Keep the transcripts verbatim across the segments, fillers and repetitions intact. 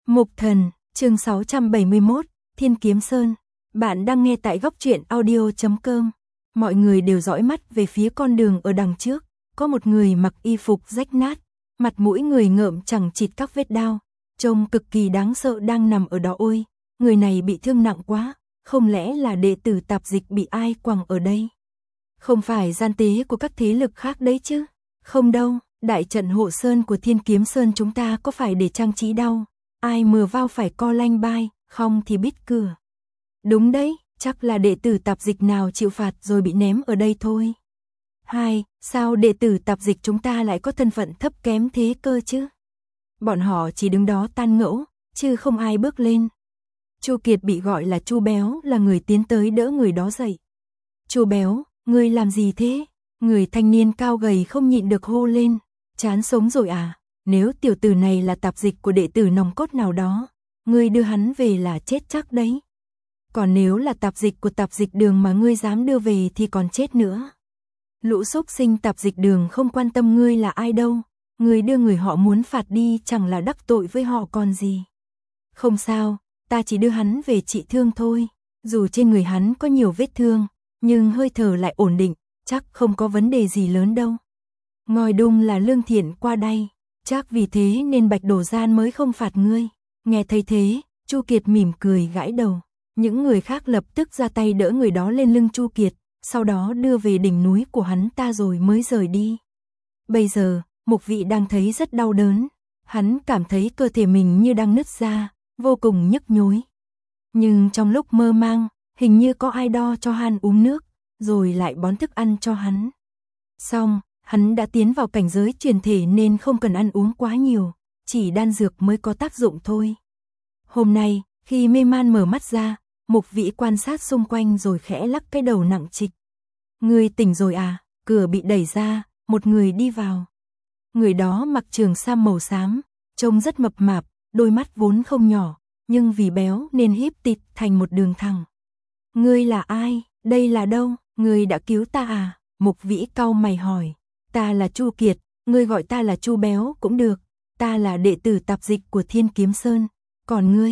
Mục Thần, chương sáu trăm bảy mươi mốt, Thiên Kiếm Sơn. Bạn đang nghe tại góc truyện audio chấm com. Mọi người đều dõi mắt về phía con đường ở đằng trước, có một người mặc y phục rách nát, mặt mũi người ngợm chẳng chịt các vết đao, trông cực kỳ đáng sợ đang nằm ở đó. Ôi, người này bị thương nặng quá, không lẽ là đệ tử tạp dịch bị ai quẳng ở đây? Không phải gian tế của các thế lực khác đấy chứ? Không đâu, đại trận hộ sơn của Thiên Kiếm Sơn chúng ta có phải để trang trí đâu? Ai mừa vào phải co lanh bai, không thì bít cửa. Đúng đấy, chắc là đệ tử tạp dịch nào chịu phạt rồi bị ném ở đây thôi. Hai, sao đệ tử tạp dịch chúng ta lại có thân phận thấp kém thế cơ chứ? Bọn họ chỉ đứng đó tan ngẫu, chứ không ai bước lên. Chu Kiệt bị gọi là Chu Béo là người tiến tới đỡ người đó dậy. Chu Béo, ngươi làm gì thế? Người thanh niên cao gầy không nhịn được hô lên, chán sống rồi à? Nếu tiểu tử này là tạp dịch của đệ tử nòng cốt nào đó, ngươi đưa hắn về là chết chắc đấy. Còn nếu là tạp dịch của tạp dịch đường mà ngươi dám đưa về thì còn chết nữa. Lũ xúc sinh tạp dịch đường không quan tâm ngươi là ai đâu, ngươi đưa người họ muốn phạt đi chẳng là đắc tội với họ còn gì. Không sao, ta chỉ đưa hắn về trị thương thôi, dù trên người hắn có nhiều vết thương, nhưng hơi thở lại ổn định, chắc không có vấn đề gì lớn đâu. Ngòi đung là Lương Thiện qua đây, chắc vì thế nên Bạch Đổ Gian mới không phạt ngươi. Nghe thấy thế, Chu Kiệt mỉm cười gãi đầu. Những người khác lập tức ra tay đỡ người đó lên lưng Chu Kiệt, sau đó đưa về đỉnh núi của hắn ta rồi mới rời đi. Bây giờ, Mục Vị đang thấy rất đau đớn, hắn cảm thấy cơ thể mình như đang nứt ra, vô cùng nhức nhối. Nhưng trong lúc mơ mang, hình như có ai đo cho hắn uống nước, rồi lại bón thức ăn cho hắn. Xong, hắn đã tiến vào cảnh giới truyền thể nên không cần ăn uống quá nhiều, chỉ đan dược mới có tác dụng thôi. Hôm nay, khi mê man mở mắt ra, Mục Vĩ quan sát xung quanh rồi khẽ lắc cái đầu nặng trịch. Ngươi tỉnh rồi à? Cửa bị đẩy ra, một người đi vào. Người đó mặc trường sam màu xám, trông rất mập mạp, đôi mắt vốn không nhỏ, nhưng vì béo nên híp tịt thành một đường thẳng. Ngươi là ai? Đây là đâu? Ngươi đã cứu ta à? Mục Vĩ cau mày hỏi. Ta là Chu Kiệt, ngươi gọi ta là Chu Béo cũng được, ta là đệ tử tạp dịch của Thiên Kiếm Sơn, còn ngươi?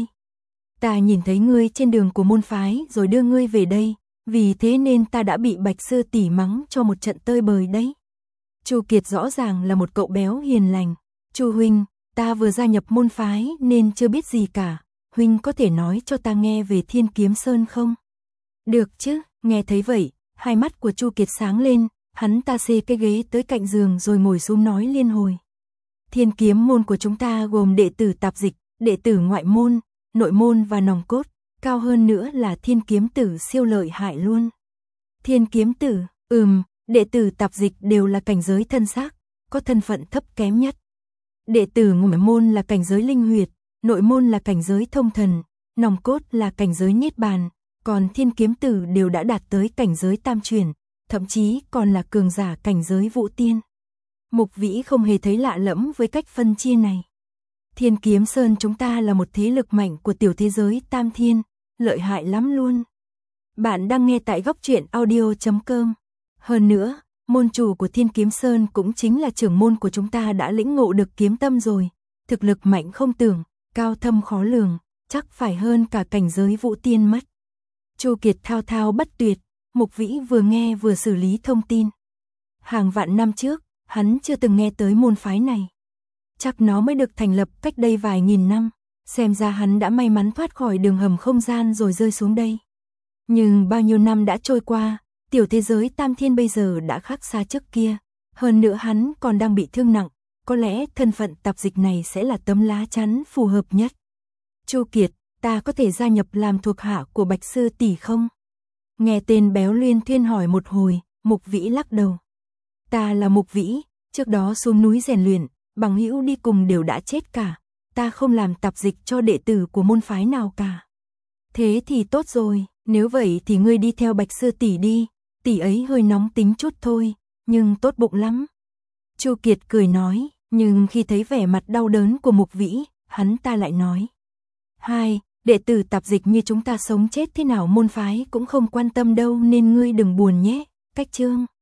Ta nhìn thấy ngươi trên đường của môn phái rồi đưa ngươi về đây, vì thế nên ta đã bị Bạch Sư tỷ mắng cho một trận tơi bời đấy. Chu Kiệt rõ ràng là một cậu béo hiền lành. Chu huynh, ta vừa gia nhập môn phái nên chưa biết gì cả, huynh có thể nói cho ta nghe về Thiên Kiếm Sơn không? Được chứ, nghe thấy vậy, hai mắt của Chu Kiệt sáng lên, hắn ta xê cái ghế tới cạnh giường rồi ngồi xuống nói liên hồi. Thiên kiếm môn của chúng ta gồm đệ tử tạp dịch, đệ tử ngoại môn, nội môn và nòng cốt, cao hơn nữa là thiên kiếm tử siêu lợi hại luôn. Thiên kiếm tử, ừm, đệ tử tạp dịch đều là cảnh giới thân xác, có thân phận thấp kém nhất. Đệ tử ngoại môn là cảnh giới linh huyệt, nội môn là cảnh giới thông thần, nòng cốt là cảnh giới niết bàn, còn thiên kiếm tử đều đã đạt tới cảnh giới tam chuyển, thậm chí còn là cường giả cảnh giới vũ tiên. Mục Vĩ không hề thấy lạ lẫm với cách phân chia này. Thiên Kiếm Sơn chúng ta là một thế lực mạnh của tiểu thế giới tam thiên, lợi hại lắm luôn. Bạn đang nghe tại góc truyện audio chấm com. Hơn nữa, môn chủ của Thiên Kiếm Sơn cũng chính là trưởng môn của chúng ta đã lĩnh ngộ được kiếm tâm rồi, thực lực mạnh không tưởng, cao thâm khó lường, chắc phải hơn cả cảnh giới vũ tiên mất. Chu Kiệt thao thao bất tuyệt, Mục Vĩ vừa nghe vừa xử lý thông tin. Hàng vạn năm trước, hắn chưa từng nghe tới môn phái này. Chắc nó mới được thành lập cách đây vài nghìn năm, xem ra hắn đã may mắn thoát khỏi đường hầm không gian rồi rơi xuống đây. Nhưng bao nhiêu năm đã trôi qua, tiểu thế giới tam thiên bây giờ đã khác xa trước kia, hơn nữa hắn còn đang bị thương nặng, có lẽ thân phận tạp dịch này sẽ là tấm lá chắn phù hợp nhất. Chu Kiệt, ta có thể gia nhập làm thuộc hạ của Bạch Sư tỷ không? Nghe tên béo Luyên Thuyên hỏi một hồi, Mục Vĩ lắc đầu. Ta là Mục Vĩ, trước đó xuống núi rèn luyện, bằng hữu đi cùng đều đã chết cả, ta không làm tạp dịch cho đệ tử của môn phái nào cả. Thế thì tốt rồi, nếu vậy thì ngươi đi theo Bạch Sư tỷ đi, tỷ ấy hơi nóng tính chút thôi, nhưng tốt bụng lắm. Chu Kiệt cười nói, nhưng khi thấy vẻ mặt đau đớn của Mục Vĩ, hắn ta lại nói. Hai, đệ tử tạp dịch như chúng ta sống chết thế nào môn phái cũng không quan tâm đâu nên ngươi đừng buồn nhé, cách chương.